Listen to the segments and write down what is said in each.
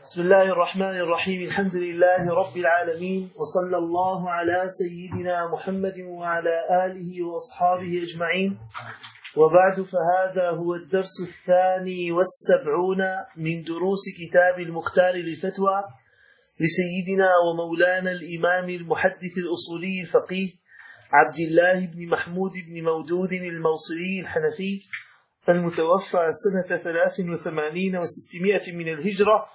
بسم الله الرحمن الرحيم. الحمد لله رب العالمين، وصلى الله على سيدنا محمد وعلى آله وأصحابه أجمعين، وبعد، فهذا هو الدرس 72 من دروس كتاب المختار للفتوى لسيدنا ومولانا الإمام المحدث الأصولي الفقيه عبد الله بن محمود بن مودود الموصلي الحنفي المتوفى سنة 83 و600 من الهجرة،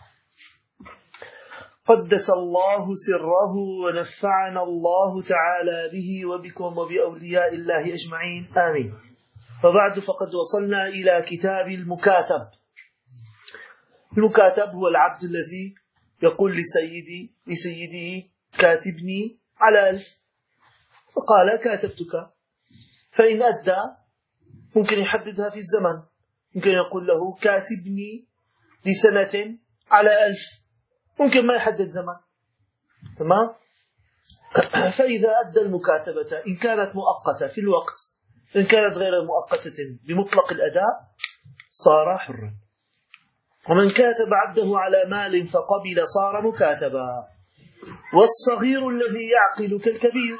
قدس الله سره ونفعنا الله تعالى به وبكم وبأولياء الله أجمعين، آمين. فبعد، فقد وصلنا إلى كتاب المكاتب. المكاتب هو العبد الذي يقول لسيده كاتبني على 1000، فقال كاتبتك، فإن أدى ممكن يحددها في الزمن، ممكن يقول له كاتبني لسنة على 1000، ممكن ما يحدد زمن، تمام. فإذا أدى المكاتبة إن كانت مؤقتة في الوقت، إن كانت غير مؤقتة بمطلق الأداء، صار حرا. ومن كاتب عبده على مال فقبل صار مكاتبا. والصغير الذي يعقل كالكبير،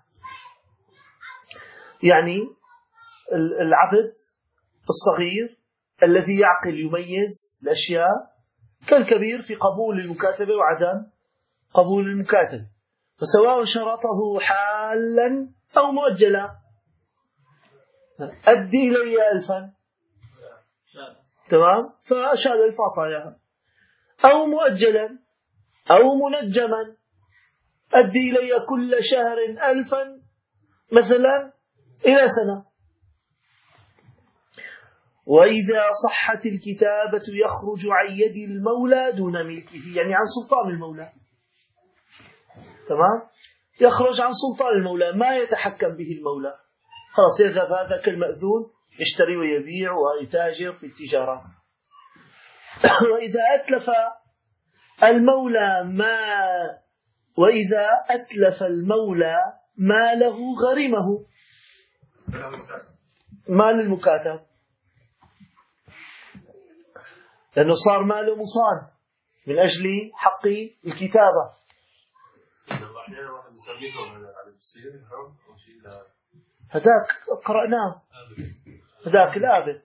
يعني العبد الصغير الذي يعقل يميز الأشياء كالكبير في قبول المكاتبة وعدم قبول المكاتبة، وسواء شرطه حالا أو مؤجلا. أدي إلي 1000، تمام، فأشاد 1000 أعطاها، أو مؤجلا أو منجما، أدي إلي كل شهر 1000 مثلا إلى سنة. وإذا صحت الكتابة يخرج عن يد المولى دون ملكه، يعني عن سلطان المولى، تمام، يخرج عن سلطان المولى، ما يتحكم به المولى، خلاص يذهب هذا كالمأذون، يشتري ويبيع ويتاجر في التجارة. وإذا أتلف المولى ماله غرمه، مال المكاتب، لأنه صار ماله مصان من أجل حق الكتابة. هذاك قرأناه، هذاك الآبق.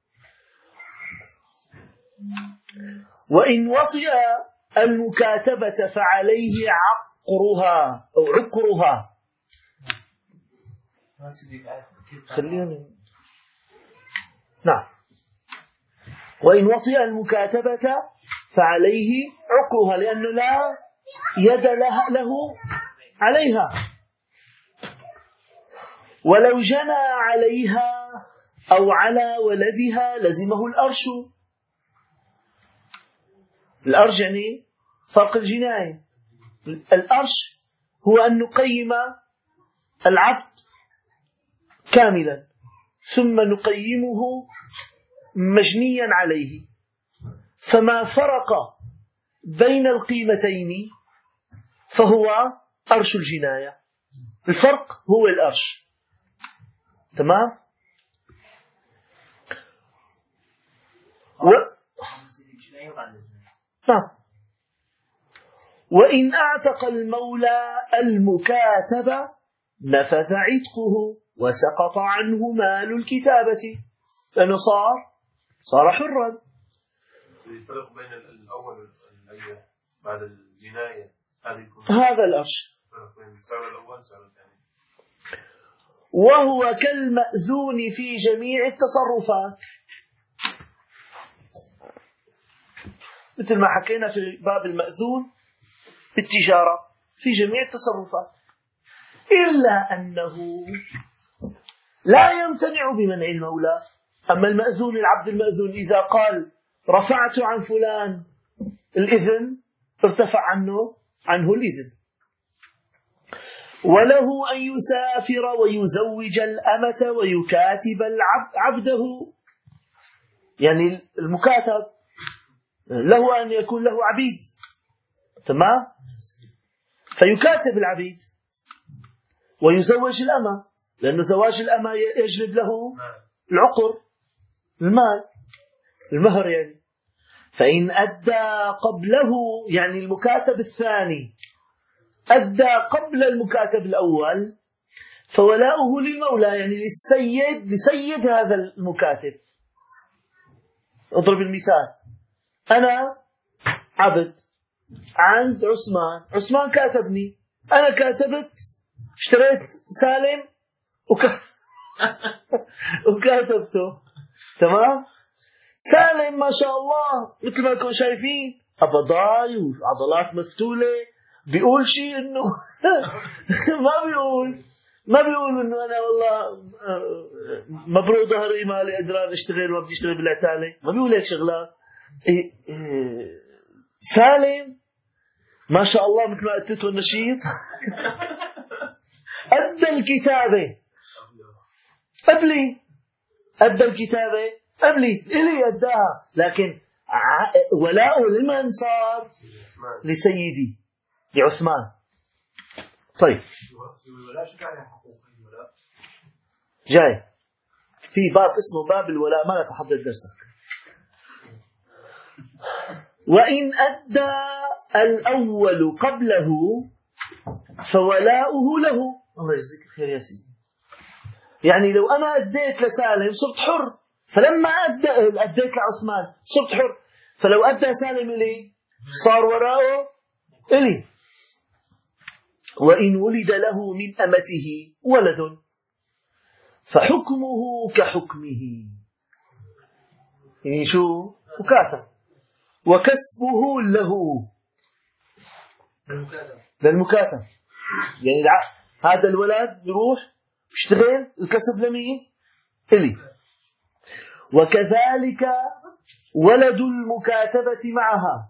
وإن وطئ المكاتبة فعليه عقرها أو عقرها. خلينا نعم. وإن وطئ المكاتبة فعليه عقرها، لأنه لا يد له عليها. ولو جنى عليها أو على ولدها لزمه الأرش. الأرش يعني فرق الجناية. الأرش هو أن نقيم العبد كاملا ثم نقيمه مجنيا عليه، فما فرق بين القيمتين فهو أرش الجناية. الفرق هو الأرش، تمام. وإن أعتق المولى المكاتب نفذ عتقه وسقط عنه مال الكتابة، لأنه صار حرا. الفرق بين الأول بعد الجناية هذا الأرش، بين السعر الأول والسعر الثاني. وهو كالمأذون في جميع التصرفات، مثل ما حكينا في باب المأذون بالتجارة في جميع التصرفات، إلا أنه لا يمتنع بمنع المولى. أما المأذون، العبد المأذون، إذا قال رفعت عن فلان الإذن ارتفع عنه الإذن. وله أن يسافر ويزوج الأمة ويكاتب عبده، يعني المكاتب له أن يكون له عبيد، تمام، فيكاتب العبيد ويزوج الأمة، لأن زواج الأمة يجلب له العقر، المال، المهر يعني. فإن أدى قبله يعني المكاتب الثاني أدى قبل المكاتب الأول فولاؤه للمولى يعني لسيد هذا المكاتب. اضرب المثال، أنا عبد عند عثمان كاتبني، أنا كاتبت اشتريت سالم وكاتبته. تمام. سالم ما شاء الله مثل ما كنتم شايفين أبضاي وعضلات مفتولة، بيقول شيء إنه ما بيقول إنه أنا والله مبروك ظهري ما لي أدران أشتغل وما بدي أشتغل بالعتالة، ما بيقول هيك شغلات. سالم ما شاء الله مثل ما قلت النشيط أدى الكتابة قبلي، أدى الكتابة قبلي إلي أداها، لكن ولاؤه لمن صار؟ لسيدي لعثمان. طيب جاي في باب اسمه باب الولاء، ما تحضر درسك. وإن أدى الأول قبله فولاؤه له. الله يجزيك الخير يا سيدي. يعني لو أنا أديت لسالم صرت حر، فلما أديت لعثمان صرت حر، فلو أدى سالم إلي صار وراءه إلي. وإن ولد له من أمته ولد فحكمه كحكمه، يعني شو مكاتب، وكسبه له للمكاتب. يعني هذا الولد بيروح يشتغل، الكسب لمين؟ إلي. وكذلك ولد المكاتبة معها،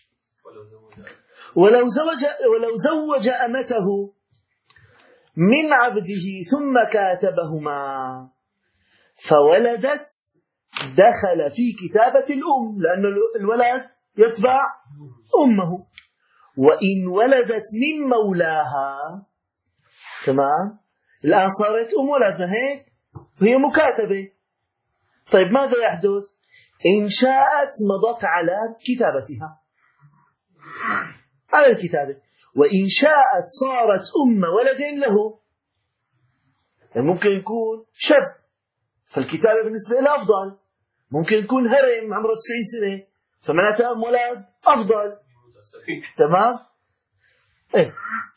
ولو زوج أمته من عبده ثم كاتبهما فولدت دخل في كتابة الأم، لأن الولد يتبع أمه. وإن ولدت من مولاها، تمام، الآن صارت أم ولد، ما هيك؟ وهي مكاتبة. طيب ماذا يحدث؟ إن شاءت مضت على كتابتها، على الكتابة، وإن شاءت صارت أم ولد له. يعني ممكن يكون شاب فالكتابة بالنسبة له أفضل، ممكن يكون هرم عمره 90 سنة فمعناتها أم ولد أفضل. تمام. إيه.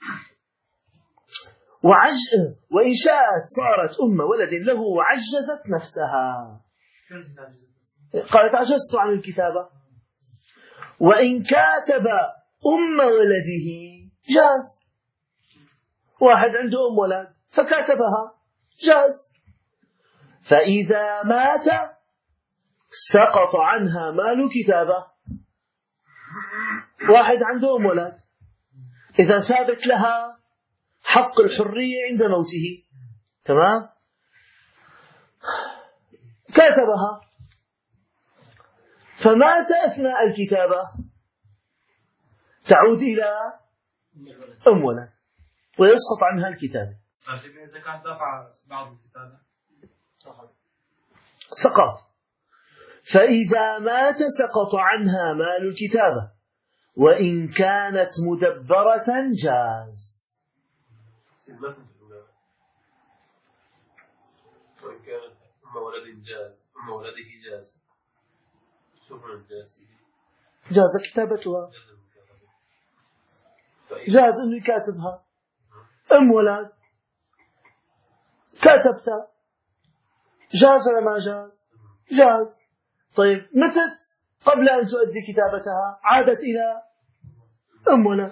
وإن شاءت صارت أم ولد له وعجزت نفسها، قالت عجزت عن الكتابة. وإن كاتب أم ولده جاز، واحد عنده أم ولد فكاتبها جاز. فإذا مات سقط عنها مال كتابة. واحد عنده أم ولد، إذا ثابت لها حق الحرية عند موته، تمام، كاتبها فمات أثناء الكتابة، تعود إلى أم ولد ويسقط عنها الكتابة. إذا كانت دفع بعض الكتابة سقط. فإذا مات سقط عنها مال الكتابة، وإن كانت مدبرة جاز. وإن كانت أم ولد جاز، أم ولده جاز، شكرا جاز، جاز كتابتها، جاز إنه يكاتبها. أم ولد كاتبتها، جاز ولا ما جاز؟ جاز. طيب متت قبل أن تؤدي كتابتها عادت إلى أم ولد.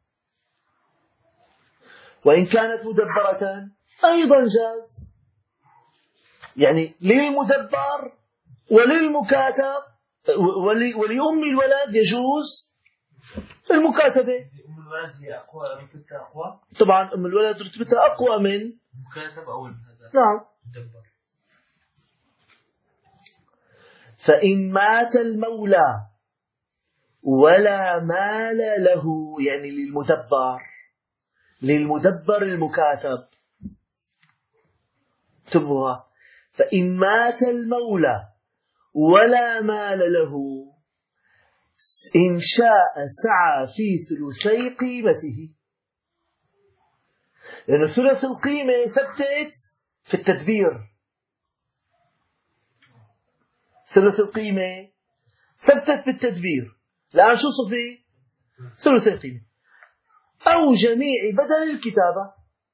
وإن كانت مدبرة أيضا جاز، يعني للمدبر وللمكاتب ولأم الولد يجوز المكاتبة. أم الولد هي أقوى، رتبتها أقوى. طبعا أم الولد رتبتها أقوى من مكاتب أو هذا. نعم. مدبر. فإن مات المولى ولا مال له، يعني للمدبر المكاتب، انتبهوا، فإن مات المولى ولا مال له إن شاء سعى في ثلثي قيمته، لأن ثلث القيمة ثبتت في التدبير. ثلث القيمة ثبتت بالتدبير. الآن شو صفي؟ ثلث القيمة أو جميع بدل الكتابة.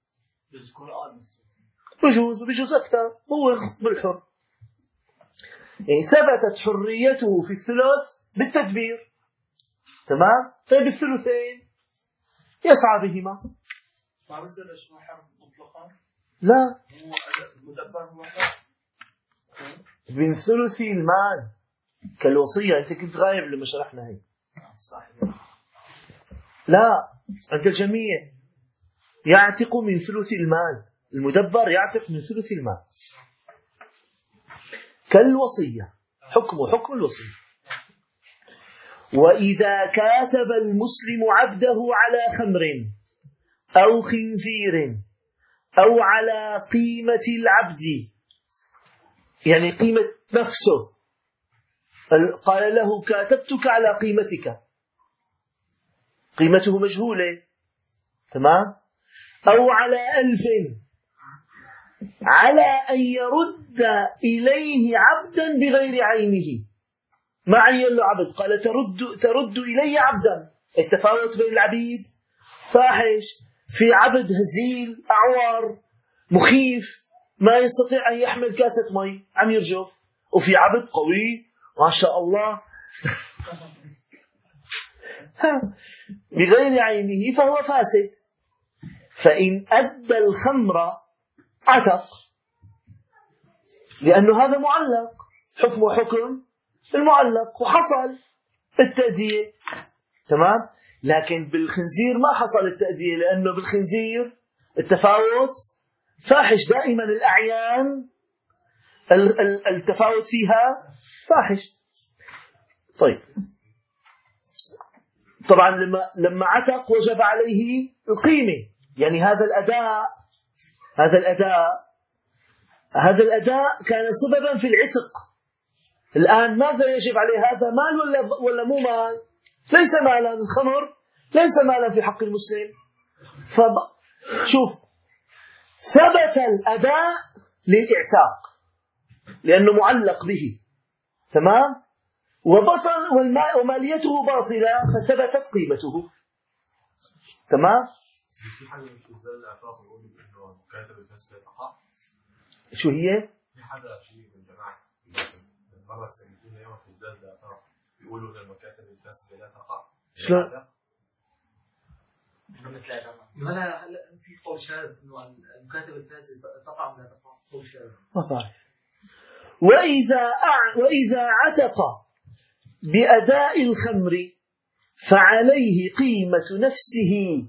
بجوز أكثر، هو بالحر. يعني ثبتت حريته في الثلث بالتدبير. تمام؟ طيب الثلثين يسعى بهما. ما بصيرش محر مطلقا؟ لا، هو المدبر هو حر من ثلث المال كالوصية. أنت كنت غايب لما شرحنا هيك. صحيح. لا، عند الجميع يعتق من ثلث المال. المدبر يعتق من ثلث المال كالوصية، حكم الوصية. وإذا كاتب المسلم عبده على خمر أو خنزير أو على قيمة العبد، يعني قيمة نفسه، قال له كاتبتك على قيمتك، قيمته مجهولة، تمام؟ أو على 1000 على أن يرد إليه عبدا بغير عينه. ما عين له عبد، قال ترد إلي عبدا. التفاوت بين العبيد فاحش. في عبد هزيل أعور مخيف ما يستطيع أن يحمل كاسة مي عم يرجف، وفي عبد قوي ما شاء الله بغير عينه فهو فاسد. فإن أدى الخمر عتق، لأنه هذا معلق، حكمه حكم المعلق، وحصل التأدية. تمام؟ لكن بالخنزير ما حصل التأدية، لأنه بالخنزير التفاوت فاحش. دائما الأعيان التفاوت فيها فاحش. طيب، طبعا لما عتق وجب عليه القيمة. يعني هذا الأداء كان سببا في العتق. الآن ماذا يجب عليه؟ هذا مال ولا مو مال؟ ليس مالا. الخمر ليس مالا في حق المسلم. شوف، ثبت الأداء للإعتاق لأنه معلق به، تمام؟ وبطل وماليته باطلة فثبتت قيمته، تمام؟ في حاجة مش زي الأعتراف يقول إنه كاتب الفاسد يتقع. شو هي؟ في حدا شيء من جماعة المرة السنتين يوم في زي الأعتراف يقولوا إن المكاتب الفاسد لا تقع. شلون؟ هلا في قول شاذ إنه المكاتب الفاسد تقع ولا تقع، قول شاذ. ما بعرف. وإذا عتق بأداء الخمر فعليه قيمة نفسه.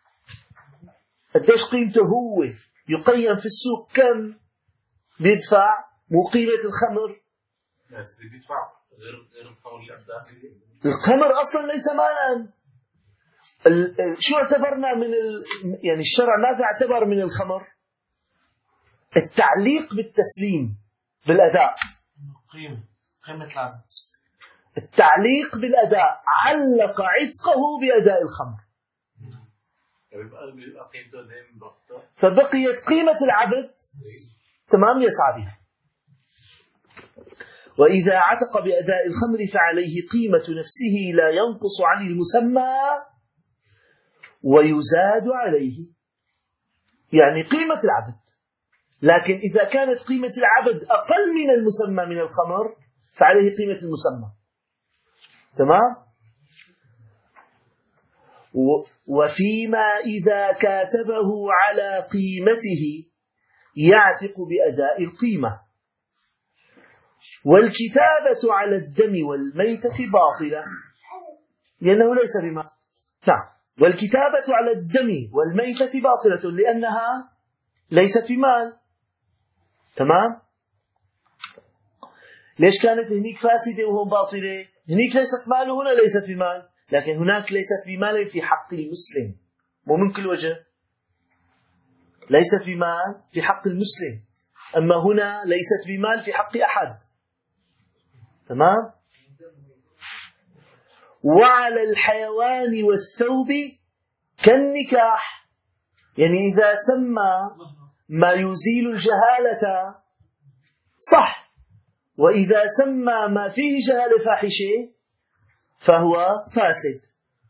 قديش قيمته هو؟ يقيم في السوق كم بيدفع، مو قيمة الخمر. الناس اللي بيدفع غير الخمر اللي أساسي. الخمر أصلا ليس مالا. شو اعتبرنا من يعني الشرع ماذا اعتبر من الخمر؟ التعليق بالتسليم بالأداء. قيمة العبد. التعليق بالأداء، علق عتقه بأداء الخمر بيبقى قيمته دائما ضغطة، فبقيت قيمة العبد، تمام، يسعى بها. وإذا عتق بأداء الخمر فعليه قيمة نفسه لا ينقص عن المسمى ويزاد عليه. يعني قيمة العبد، لكن إذا كانت قيمة العبد أقل من المسمى من الخمر فعليه قيمة المسمى، تمام؟ وفيما إذا كاتبه على قيمته يعتق بأداء القيمة. والكتابة على الدم والميتة باطلة لأنه ليس بمال. نعم، والكتابة على الدم والميتة باطلة لأنها ليست بمال، تمام؟ ليش كانت هنيك فاسدة وهم باطلة؟ هنيك ليست مال وهنا ليست بمال، لكن هناك ليست بمال في حق المسلم، مو من كل وجه. ليست بمال في حق المسلم، أما هنا ليست بمال في حق أحد، تمام؟ وعلى الحيوان والثوب كالنكاح. يعني إذا سمى ما يزيل الجهالة صح، وإذا سمى ما فيه جهالة فاحشة فهو فاسد.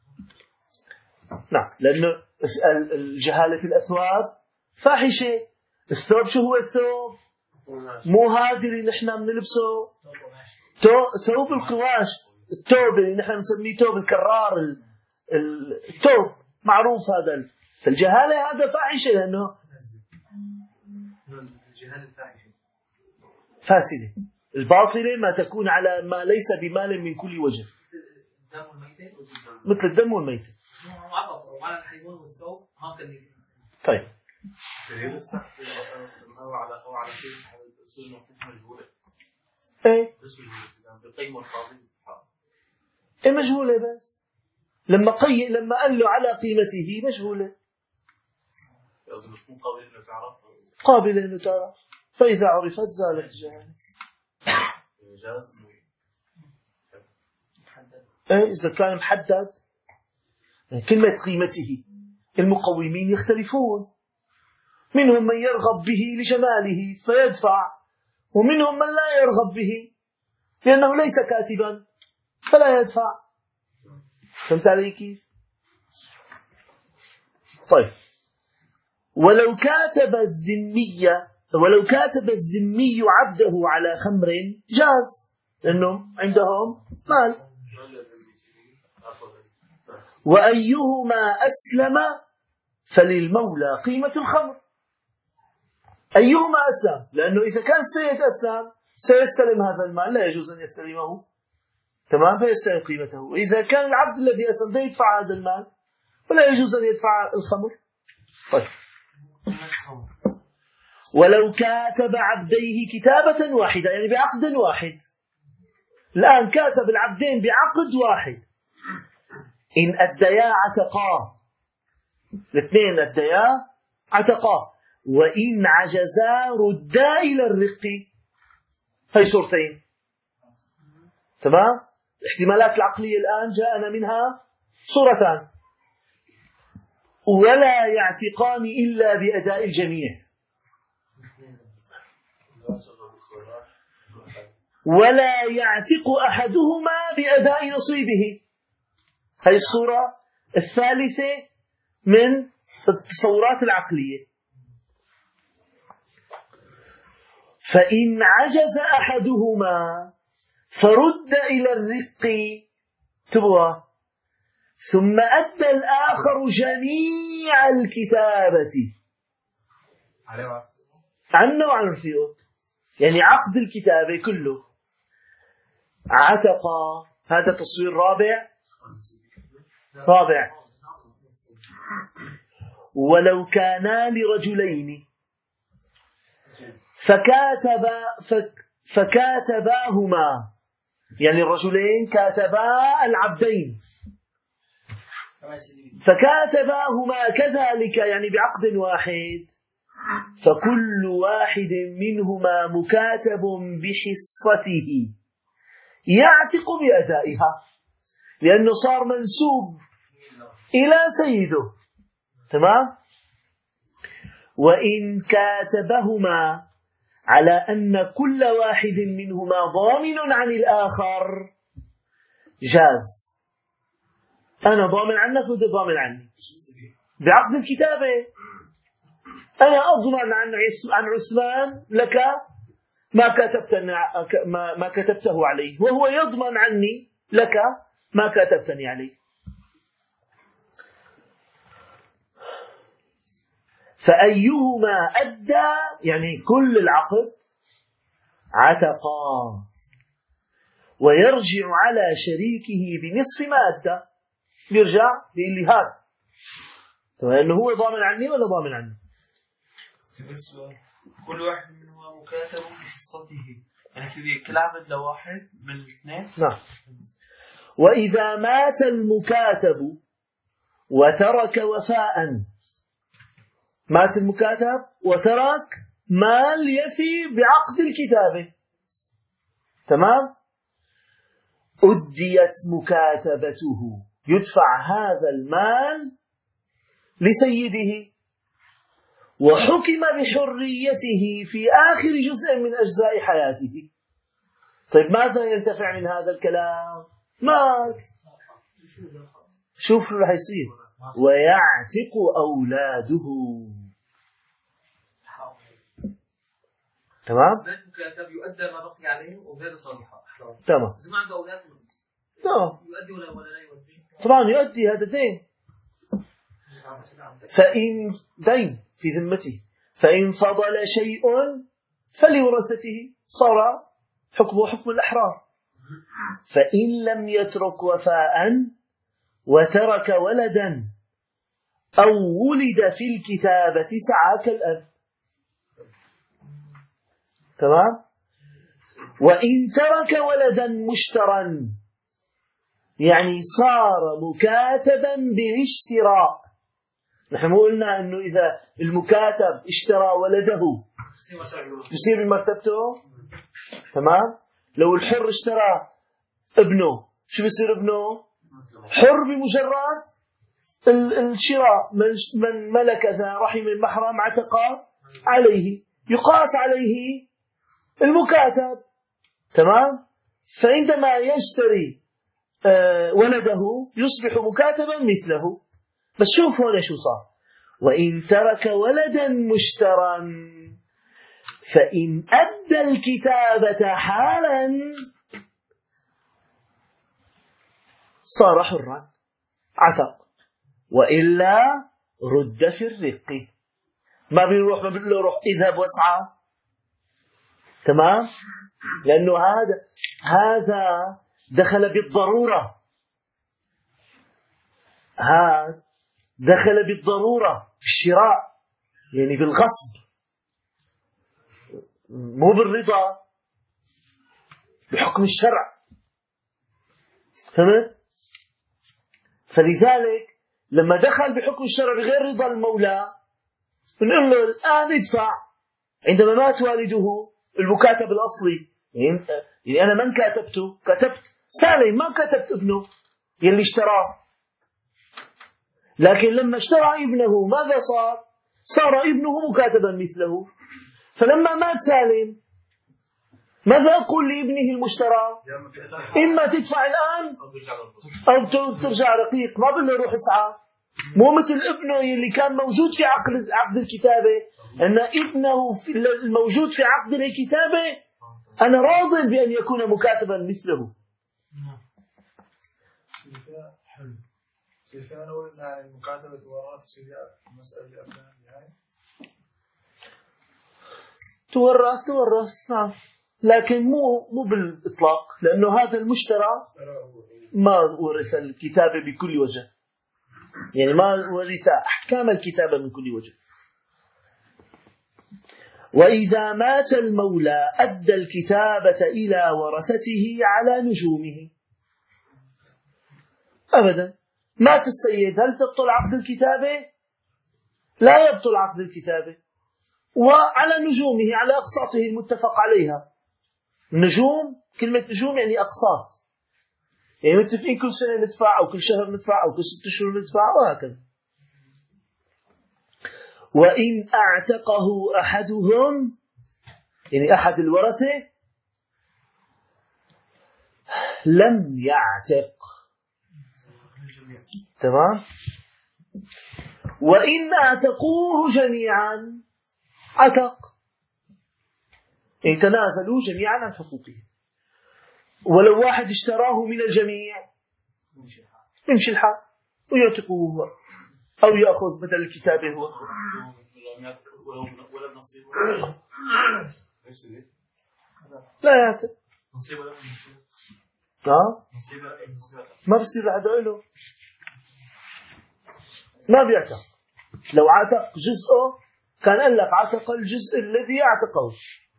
نعم، لأنه الجهالة في الأثواب فاحشة. الثوب شو هو الثوب؟ مو هذا اللي نحن بنلبسه، ثوب القواش، الثوب اللي نحن نسميه ثوب الكرار، الثوب معروف هذا. فالجهالة هذا فاحشة، لأنه الجهالة فاحشة فاسدة. الباطلة ما تكون على ما ليس بمال من كل وجه، مثل الدم والميتة. وعلى الحيوان والثوب هكذا. طيب أو على شيء مجهولة. ايه بس مجهولة بقيمة القاضي. ايه مجهولة، بس لما قال له على قيمته مجهولة، لازم تكون قابلة إنه تعرف. قابلة إنه تعرف، فإذا عرفت زالت الجهالة. جاز إيه إذا كان محدد. كلمة قيمته المقومين يختلفون، منهم من يرغب به لجماله فيدفع، ومنهم من لا يرغب به لأنه ليس كاتبا فلا يدفع. فهمت علي كيف؟ طيب، ولو كاتب الذمي عبده على خمر جاز، لأنه عندهم مال. وأيهما أسلم فللمولى قيمة الخمر. أيهما أسلم، لأنه إذا كان السيد أسلم سيستلم هذا المال، لا يجوز أن يستلمه، تمام، فيستلم قيمته. وإذا كان العبد الذي أسلم يدفع هذا المال ولا يجوز أن يدفع الخمر. طيب، ولو كاتب عبديه كتابة واحدة، يعني بعقد واحد. الآن كاتب العبدين بعقد واحد، إن أديا عتقا، الاثنين أديا عتقا، وإن عجزا ردا إلى الرق. هاي صورتين، تمام. الاحتمالات العقلية الآن جاءنا منها صورتان. ولا يعتقان إلا بأداء الجميع، ولا يعتق أحدهما بأداء نصيبه. هذه الصورة الثالثة من التصورات العقلية. فإن عجز أحدهما فرد إلى الرق تبوى، ثم أدى الآخر جميع الكتابة عنه وعن رفيقه، يعني عقد الكتابة كله. عتق، هذا تصوير رابع. ولو كانا لرجلين فكاتباهما، يعني الرجلين كاتبا العبدين، فكاتباهما كذلك، يعني بعقد واحد، فكل واحد منهما مكاتب بحصته يعتق بأدائها، لأنه صار منسوب إلى سيده، تمام. وإن كاتبهما على أن كل واحد منهما ضامن عن الآخر جاز. أنا ضامن عنك وأنت ضامن عني بعقد الكتابة. أنا أضمن عن عثمان لك ما كتبته عليه، وهو يضمن عني لك ما كتبتني عليه. فأيهما أدى، يعني كل العقد عتقا، ويرجع على شريكه بنصف ما أدى. يرجع بيقول لي هات، لأنه هو ضامن عني ولا ضامن عني. كل واحد منهما مكاتب بحصته، يعني سيدي كل عبد لواحد من الاثنين. نعم. وإذا مات المكاتب وترك وفاء، مات المكاتب وترك مال يفي بعقد الكتابة، تمام. أديت مكاتبته، يدفع هذا المال لسيده، وحكم بحريته في آخر جزء من أجزاء حياته. طيب ماذا ينتفع من هذا الكلام؟ مال. شوف رح يصير ويعتق أولاده. تمام؟ المكاتب يؤدى ما بقي عليه وأولاده صالحة. تمام. إذا ما عنده أولاد يؤدي ولا لا يؤدي؟ طبعا يؤدي، هذا دين. فإن دين في ذمته، فإن فضل شيء فلورثته، صار حكمه حكم الأحرار. فإن لم يترك وفاء وترك ولدا أو ولد في الكتابة سعى كالأب. تمام؟ وإن ترك ولدا مشترا، يعني صار مكاتبا بالاشتراء. نحن قلنا أنه إذا المكاتب اشترى ولده يصير بمرتبته. تمام؟ لو الحر اشترى ابنه شو بيصير ابنه؟ حر بمجرد الشراء. من ملك ذا رحم محرم اعتق عليه، يقاس عليه المكاتب. تمام؟ فعندما يشتري ولده يصبح مكاتبا مثله. بس شوف هنا شو صار. وإن ترك ولدا مشترا فإن أدى الكتابة حالا صار حرا عتق، وإلا رد في الرق. ما بيروح ما بيقول له روح اذهب واسعى. تمام؟ لأنه هذا دخل بالضرورة. هذا دخل بالضرورة في الشراء، يعني بالغصب، مو بالرضا، بحكم الشرع. فهمت؟ فلذلك لما دخل بحكم الشرع بغير رضا المولى بنقول له الآن ادفع. عندما مات والده المكاتب الأصلي، يعني أنا من كاتبته؟ كتبت سالم، ما كتبت ابنه يلي اشتراه. لكن لما اشترى ابنه ماذا صار؟ صار ابنه مكاتبا مثله. فلما مات سالم ماذا أقول لابنه المشترى؟ إما تدفع الآن أو ترجع رقيق. ما بقول له روح اسعى. مو مثل ابنه اللي كان موجود في عقد الكتابة، أن ابنه الموجود في عقد الكتابة أنا راض بأن يكون مكاتبا مثله. كيف أنا أقول إن مكاتبة وراث مسألة أبناء يعني تورث نعم، لكن مو بالإطلاق، لأنه هذا المشترى ما ورث الكتابة بكل وجه، يعني ما ورث أحكام الكتابة من كل وجه. وإذا مات المولى أدى الكتابة إلى ورثته على نجومه. أبدا. مات السيد، هل تبطل عقد الكتابة؟ لا يبطل عقد الكتابة. وعلى نجومه، على أقساطه المتفق عليها. النجوم، كلمة نجوم يعني أقساط، يعني متفقين كل سنة ندفع أو كل شهر ندفع أو كل 6 أشهر ندفع وهكذا. وإن أعتقه أحدهم، يعني أحد الورثة، لم يعتق. تمام؟ وإن اعتقوه جميعا عتق، يعني تنازلوا جميعا عن حقوقه. ولو واحد اشتراه من الجميع يمشي الحال ويعتقه هو، أو يأخذ بدل الكتابة هو. لا يعتق. ما بصير لحدا له، ما بيعتق. لو عتق جزءه كان قال لك عتق الجزء الذي اعتقه.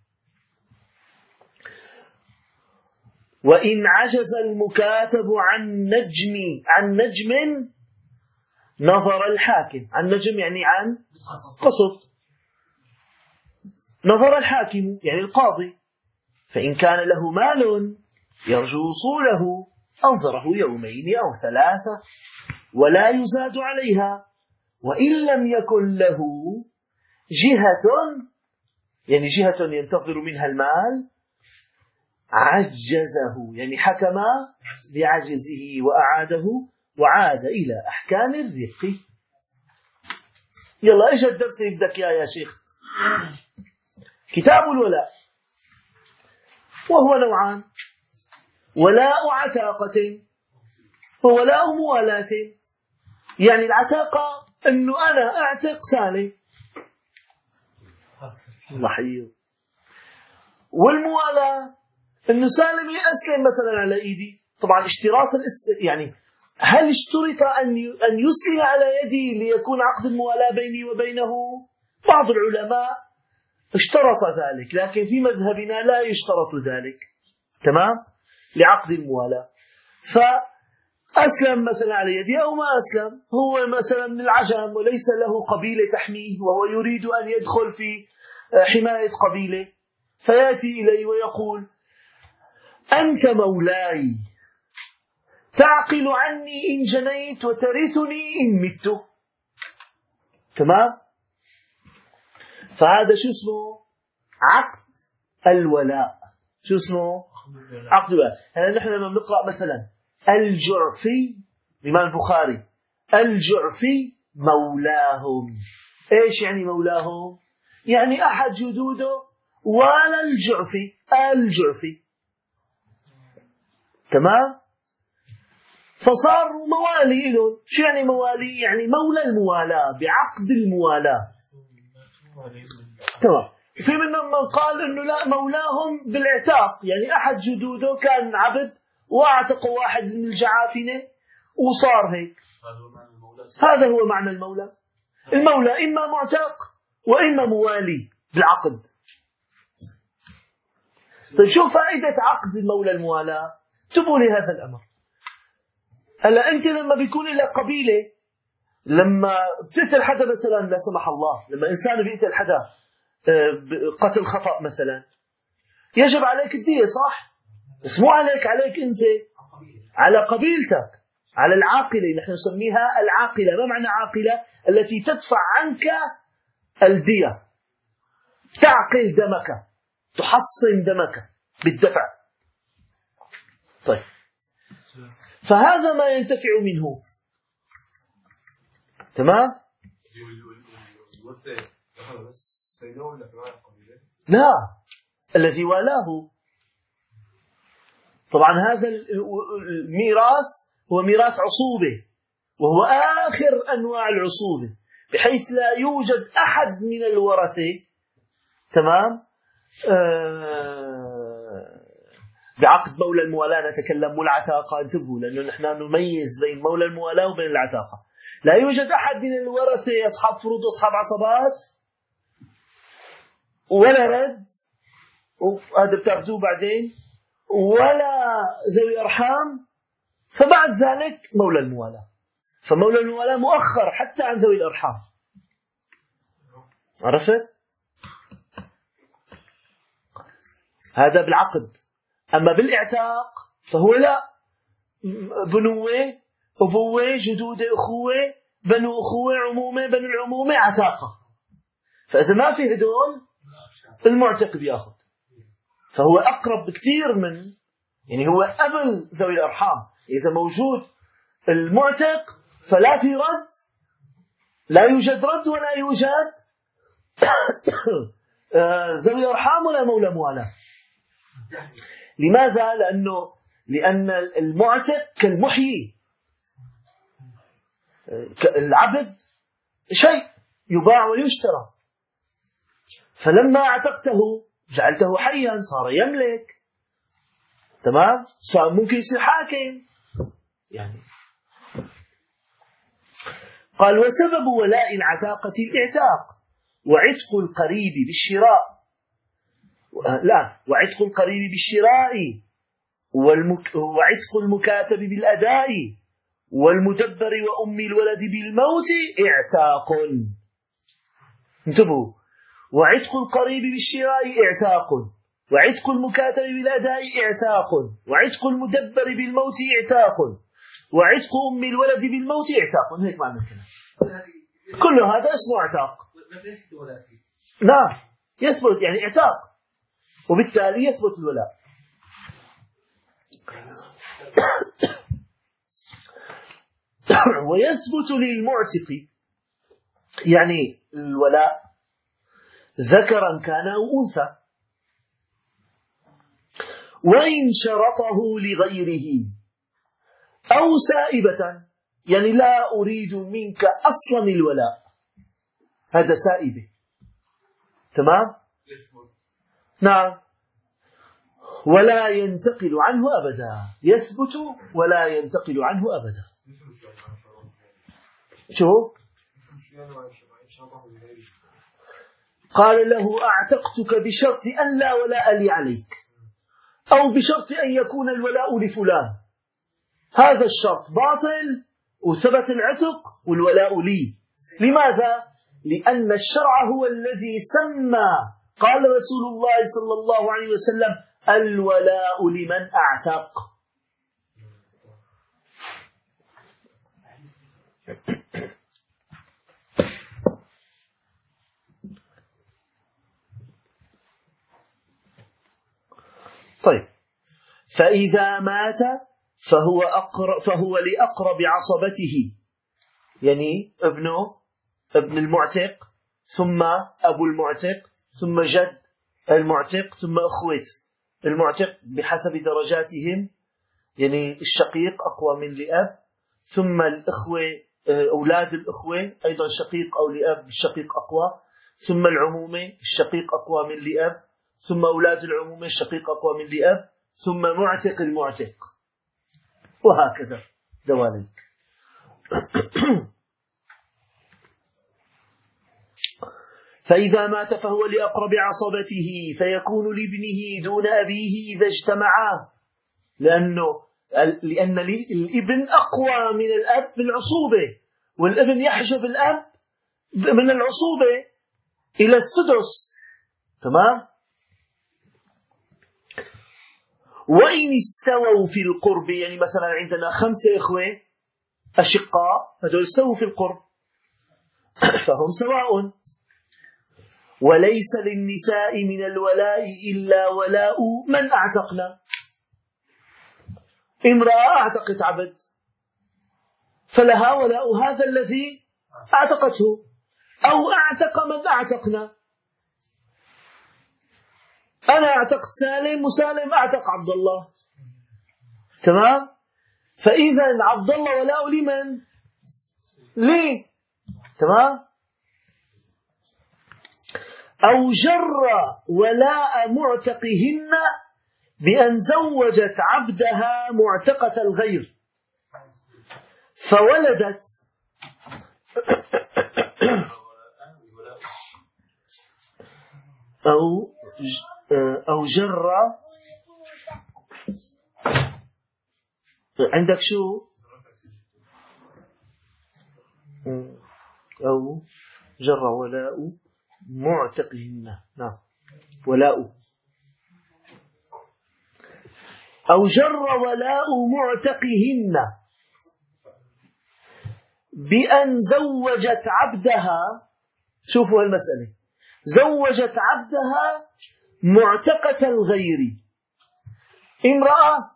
وإن عجز المكاتب عن نجم نظر الحاكم. عن نجم يعني عن قسط. نظر الحاكم يعني القاضي، فإن كان له مال يرجو وصوله أنظره يومين أو 3 ولا يزاد عليها. وإن لم يكن له جهة، يعني جهة ينتظر منها المال، عجزه، يعني حكم بعجزه وأعاده وعاد إلى أحكام الرق. يلا إيش الدرس يبدأ يا شيخ؟ كتاب الولاء، وهو نوعان: ولاء عتاقة وولاء موالاة. يعني العتاقة أنه أنا أعتق سالم، الله حيه، والموالاة أنه سالم يأسلم مثلا على إيدي. طبعا اشتراط يعني هل اشترط أن يسلم على يدي ليكون عقد الموالاة بيني وبينه؟ بعض العلماء اشترط ذلك، لكن في مذهبنا لا يشترط ذلك، تمام، لعقد الموالاة. فأسلم مثلا على يدي أو ما أسلم، هو مثلا من العجم وليس له قبيلة تحميه وهو يريد أن يدخل في حماية قبيلة، فيأتي إلي ويقول: أنت مولاي، تعقل عني إن جنيت وترثني إن مت. تمام؟ فهذا شو اسمه؟ عقد الولاء. شو اسمه؟ عقد الولاء. يعني نحن لما نقرأ مثلا الجعفي الإمام البخاري: الجعفي مولاهم. إيش يعني مولاهم؟ يعني أحد جدوده ولا الجعفي، الجعفي، تمام؟ فصار موالي لهم. شو يعني موالي؟ يعني مولى الموالاة، بعقد الموالاة، تمام. في منهم من قال إنه لا، مولاهم بالإعتاق، يعني أحد جدوده كان عبد واعتق واحد من الجعافنة وصار هيك. هذا هو معنى المولى. المولى إما معتق وإما موالي بالعقد. طيب شو فائدة عقد المولى الموالاة؟ اكتبوا لي هذا الأمر. هلا أنت لما بيكون لك قبيلة، لما بتقتل حدا مثلا لا سمح الله، لما إنسان بيقتل حدا قتل خطأ مثلا، يجب عليك الدية، صح؟ بس مو عليك أنت، على قبيلتك، على العاقلة. نحن نسميها العاقلة. ما معنى عاقلة؟ التي تدفع عنك الدية، تعقل دمك، تحصن دمك بالدفع. طيب، فهذا ما ينتفع منه، تمام؟ لا، الذي والاه. طبعا هذا الميراث هو ميراث عصوبة، وهو آخر أنواع العصوبة، بحيث لا يوجد أحد من الورثة، تمام، بعقد مولى الموالاة نتكلم، والعتاقة، انتبهوا، لأنه نحن نميز بين مولى الموالاة وبين العتاقة. لا يوجد أحد من الورثة أصحاب فروض وأصحاب عصبات ولا رد، وهذا بتاخذوه بعدين، ولا ذوي أرحام. فبعد ذلك مولى الموالاة. فمولى الموالاة مؤخر حتى عن ذوي الأرحام. عرفت؟ هذا بالعقد. أما بالإعتاق فهو لا، بنوة، أبوة، جدودة، أخوة، بنو أخوة، عمومة، بنو العمومة، عتاقة. فإذا ما في هدول، المعتق بياخذ. فهو أقرب بكثير من، يعني هو قبل ذوي الأرحام. إذا موجود المعتق فلا في رد، لا يوجد رد ولا يوجد ذوي الأرحام ولا مولى موالاه. لماذا؟ لأن المعتق كالمحيي، العبد شيء يباع ويشترى، فلما اعتقته جعلته حيا، صار يملك، تمام، صار ممكن يصير حاكم يعني. قال: وسبب ولاء العتاقة الإعتاق، وعتق القريب بالشراء، وعتق القريب بالشراء، وعتق المكاتب بالأداء، والمدبر وأم الولد بالموت إعتاق. انتبهوا، وعتق القريب بالشراء إعتاق، وعتق المكاتب بالأداء اعتاق، وعتق المدبر بالموت اعتاق، وعتق أم الولد بالموت اعتاق. هيك معنى الكلام. كل هذا اسمه اعتاق. نعم يثبت يعني اعتاق، وبالتالي يثبت الولاء. ويثبت للمعتق يعني الولاء ذكرا كان أو أنثى، وإن شرطه لغيره، أو سائبة يعني لا أريد منك أصلا الولاء، هذا سائبة. تمام؟ نعم. ولا ينتقل عنه أبدا، يثبت ولا ينتقل عنه أبدا. شو؟ قال له أعتقتك بشرط أن لا ولاء لي عليك، أو بشرط أن يكون الولاء لفلان. هذا الشرط باطل وثبت العتق والولاء لي. لماذا؟ لأن الشرع هو الذي سمى. قال رسول الله صلى الله عليه وسلم الولاء لمن أعتق. طيب، فإذا مات فهو لأقرب عصبته، يعني ابن المعتق، ثم أبو المعتق، ثم جد المعتق، ثم أخوة المعتق بحسب درجاتهم، يعني الشقيق أقوى من لأب، ثم الأخوة أولاد الأخوة أيضا شقيق أو لأب الشقيق أقوى، ثم العمومة الشقيق أقوى من لأب، ثم أولاد العمومة الشقيق أقوى من لأب، ثم معتق المعتق، وهكذا دواليك. فإذا مات فهو لأقرب عصبته، فيكون لابنه دون أبيه إذا اجتمعا، لأن الابن أقوى من الأب بالعصوبة، والابن يحجب الأب من العصوبة إلى السدس. تمام؟ وإن استووا في القرب، يعني مثلا عندنا 5 إخوة أشقاء، هذول استووا في القرب فهم سواء. وليس للنساء من الولاء إلا ولاء من أعتقنا. امرأة أعتقت عبد فلها ولاء هذا الذي أعتقته، أو أعتق من أعتقنا. أنا أعتقت سالم وسالم أعتق عبد الله. تمام؟ فإذا عبد الله ولاء لمن؟ ليه؟ تمام؟ أو جر ولاء معتقهن بأن زوجت عبدها معتقة الغير فولدت أو جر. عندك شو؟ أو جر ولاء معتقهن. نعم، ولاء. أو جر ولاء معتقهن بأن زوجت عبدها. شوفوا المسألة، زوجت عبدها معتقة الغير. امرأة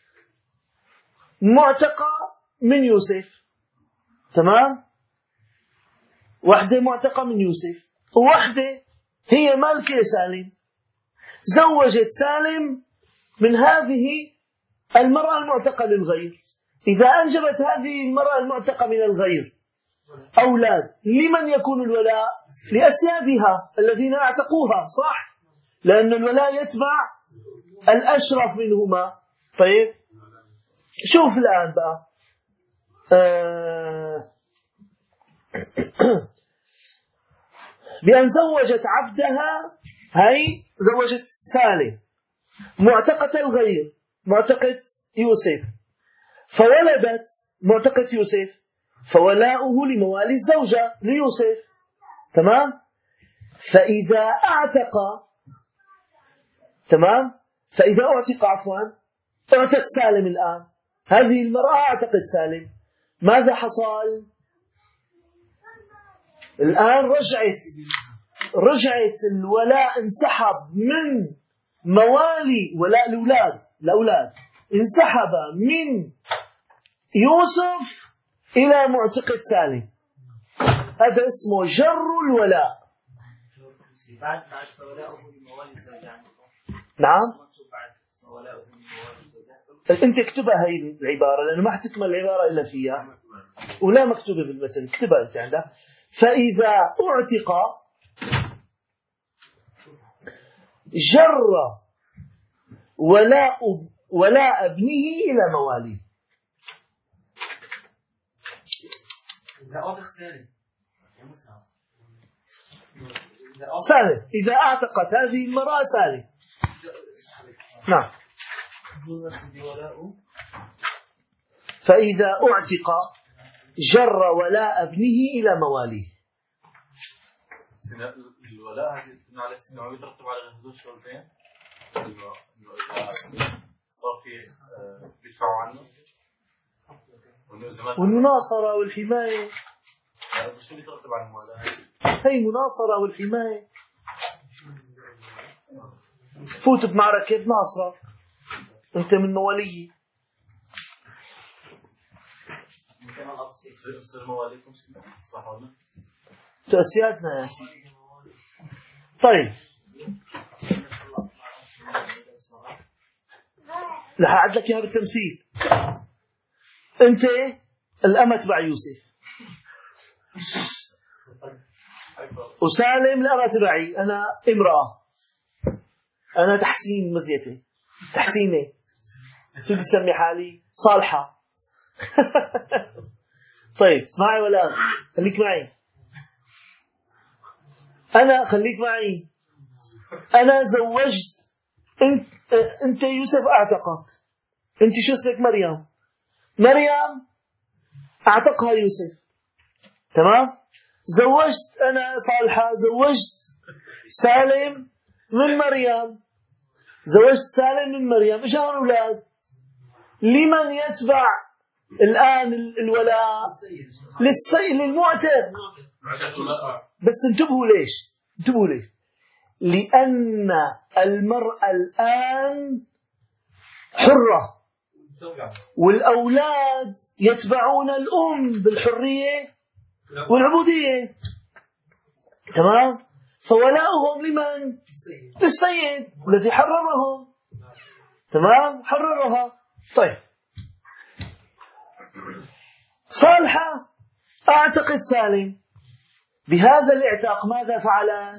معتقة من يوسف، تمام؟ واحدة معتقة من يوسف، وواحدة هي مالكة سالم. زوجت سالم من هذه المرأة المعتقة للغير. إذا أنجبت هذه المرأة المعتقة من الغير أولاد، لمن يكون الولاء؟ لأسيادها الذين أعتقوها، صح؟ لأن الولاء يتبع الأشرف منهما. طيب شوف الآن بقى بأن زوجت عبدها، هي زوجت سالم معتقة الغير، معتقة يوسف، فولدت معتقة يوسف، فولاؤه لموالي الزوجة ليوسف. تمام؟ فإذا أعتق تمام. فإذا أعتق أعتق سالم الآن، هذه المرأة أعتقد سالم، ماذا حصل؟ الآن رجعت الولاء، انسحب من موالي ولاء الأولاد انسحب من يوسف إلى معتقد سالم. هذا اسمه جر الولاء. نعم، أنت اكتبها هاي العبارة لأنه ما حتكمل العبارة إلا فيها ولا مكتوبة بالمتن، اكتبها أنت عندها. فإذا أعتق جر ولاء ابنه إلى مواليه. سالم، إذا أعتقت هذه المرأة سالم. نعم. فإذا أعتق جر ولاء ابنه إلى مواليه. الولاء هذه على السنة يترتب على هذول الشرطين، إنه صار في بيدفعوا عنه والمناصرة والحماية. شو بيترتب على الموالاه؟ هي مناصرة والحماية. فوت بمعركة ناصرة أنت من مواليه. يصير مواليكم صح تأسياتنا يا سيدي. طيب رح أعد لك إياها بالتمثيل. أنت الأمة تبع يوسف، وسالم الأمة تبعي، أنا امرأة، أنا تحسين مزيتي، تحسيني، شو بدي أسمي حالي؟ صالحة. طيب اسمعي ولا خليك معي، أنا خليك معي. أنا زوجت أنت يوسف أعتقك، أنت شو اسمك؟ مريم أعتقها يوسف، تمام. زوجت أنا صالحة، زوجت سالم من مريم، إجا أولاد. لمن يتبع الآن الولاء؟ للمعتق. بس انتبهوا ليش؟ لأن المرأة الآن حرة، والأولاد يتبعون الأم بالحرية والعبودية، تمام. فولاؤهم لمن؟ للسيد الذي حررهم، تمام، حررها. طيب صالحة أعتقد سالم، بهذا الاعتاق ماذا فعلت؟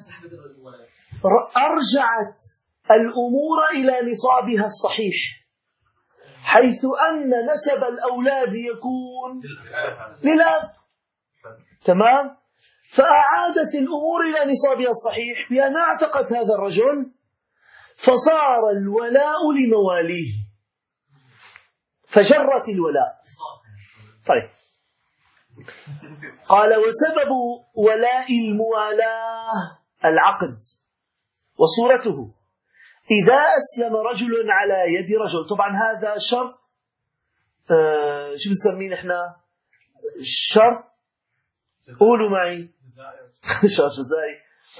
أرجعت الأمور إلى نصابها الصحيح، حيث أن نسب الأولاد يكون للأب، تمام. فأعادت الأمور إلى نصابها الصحيح بأن اعتقت هذا الرجل، فصار الولاء لمواليه، فجرت الولاء. طيب قال: وسبب ولاء الموالاة العقد، وصورته إذا أسلم رجل على يد رجل. طبعا هذا شرط، شو بنسميه نحن؟ الشرط، قولوا معي، شرط جزائي،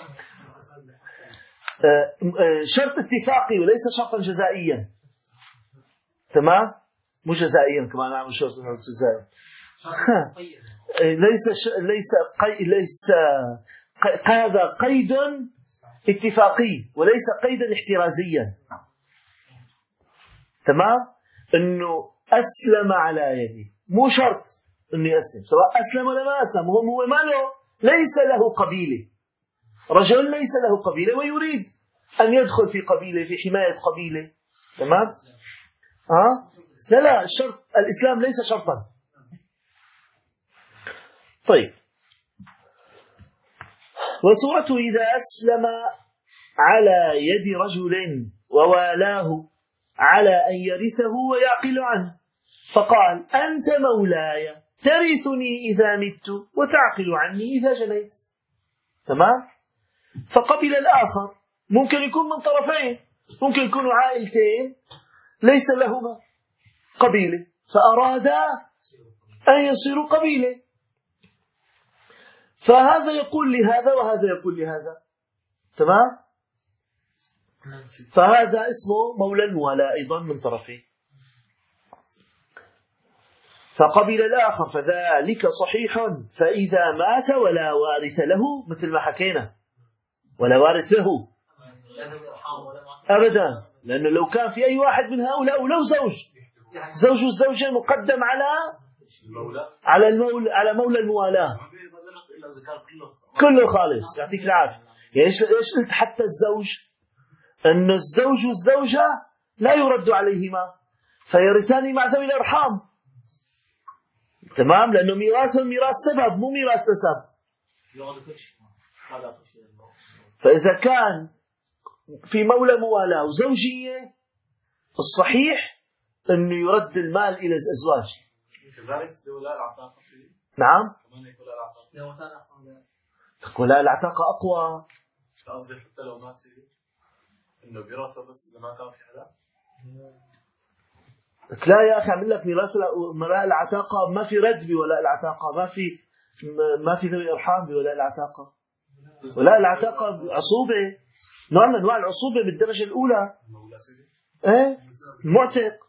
شرط اتفاقي وليس شرطا جزائيا، تمام. مو جزائيا كمان، نعمل شرط جزائي. ليس هذا قيد اتفاقي وليس قيدا احترازيا، تمام. انه اسلم على يدي، مو شرط انه يسلم، سواء اسلم ولا ما اسلم. هو ماله، ليس له قبيله، رجل ليس له قبيله ويريد ان يدخل في قبيله، في حمايه قبيله، تمام. لا الشرط، الاسلام ليس شرطا. طيب وصورته إذا أسلم على يد رجل ووالاه على أن يرثه ويعقل عنه، فقال: أنت مولاي ترثني إذا مت وتعقل عني إذا جنيت، تمام. فقبل الآخر، ممكن يكون من طرفين، ممكن يكونوا عائلتين ليس لهما قبيلة فأرادا أن يصيروا قبيلة، فهذا يقول لهذا وهذا يقول لهذا. تمام؟ فهذا اسمه مولى الموالاة أيضا من طرفين. فقبل الآخر فذلك صحيح، فإذا مات ولا وارث له، مثل ما حكينا ولا وارث له أبدا، لأنه لو كان في أي واحد من هؤلاء ولو زوج والزوجة مقدم على مولى الموالاة كله خالص. يعطيك العافية. يعني إيش قلت حتى الزوج؟ أن الزوج والزوجة لا يرد عليهما فيرثان مع ذوي الأرحام. تمام؟ لأنه ميراثهم ميراث سبب مو ميراث نسب. فإذا كان في مولى موالاه وزوجية الصحيح أنه يرد المال إلى الأزواج. نعم؟ ولاء العتاقة أقوى. قصدي حتى لو مات سيدي إنه بيراثه بس إذا ما كان في حدا. لا يا أخي، أعمل لك ميراث ولاء العتاقة ما في رد بولاء العتاقة، ما في ذوي أرحام بولاء العتاقة. ولاء العتاقة عصوبة، نوع من أنواع العصوبة بالدرجة الأولى. إيه؟ المعتق.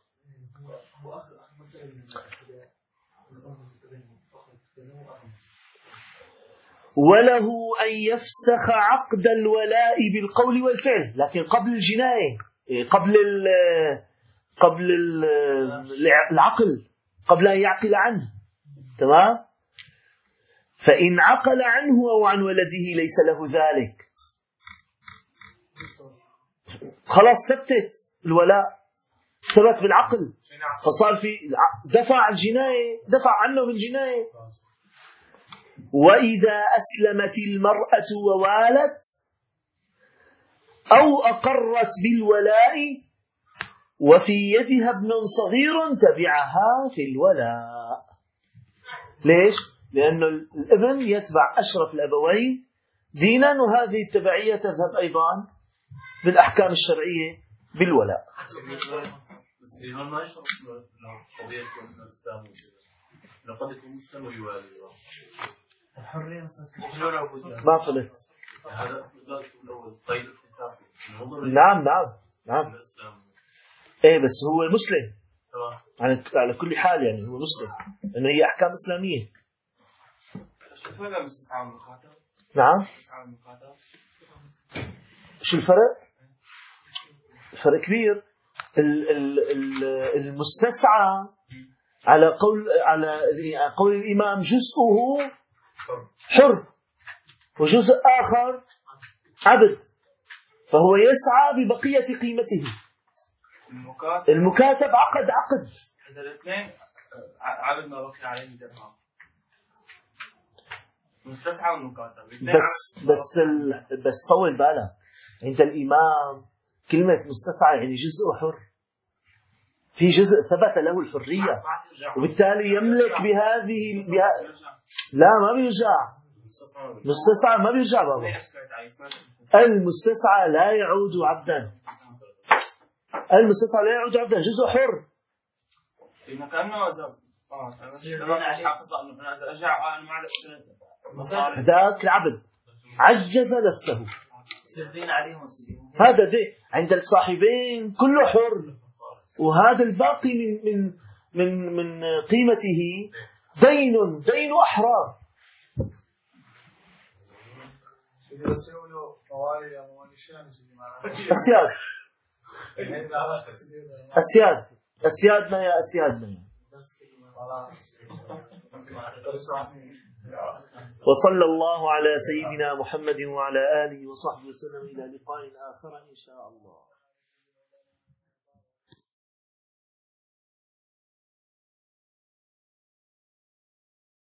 وله أن يفسخ عقد الولاء بالقول والفعل، لكن قبل الجناية، قبل العقل، قبل أن يعقل عنه. تمام؟ فإن عقل عنه أو عن ولده ليس له ذلك، خلاص ثبتت الولاء، ثبت بالعقل، فصار في دفع الجناية، دفع عنه بالجناية. وإذا أسلمت المرأة ووالت أو أقرت بالولاء وفي يدها ابن صغير تبعها في الولاء. ليش؟ لأن الابن يتبع أشرف الأبوين دينا، وهذه التبعية تذهب أيضا بالأحكام الشرعية بالولاء. بس الإمام ما يشرب قضية الإسلام لقد يكون مسلم ويوالي الحرية ما فهمت. هذا الأول طيب نعم. إيه بس هو مسلم على كل حال، يعني هو مسلم لأنه هي أحكام إسلامية. شوف هذا مستسعى المقاطع. نعم. شو الفرق؟ الفرق كبير. المستسعى على قول الإمام جزءه حر وجزء آخر عبد، فهو يسعى ببقية قيمته. المكاتب عقد إذا الاثنين عبد ما بقي عليه درهم، مستسعى والمكاتب بس طول بالك، عند الإمام كلمة مستسعى يعني جزء حر، في جزء ثبت له الحرية وبالتالي يملك لا ما بيرجع. مستسعى ما بيرجع بابا. المستسعى لا يعود عبدا، جزء حر. ذاك العبد عجز نفسه، هذا دي عند الصاحبين كله حر، وهذا الباقي من قيمته دين أحرار. أسيادنا يا أسيادنا. وصلى الله على سيدنا محمد وعلى آله وصحبه وسلم إلى لقاء آخر إن شاء الله.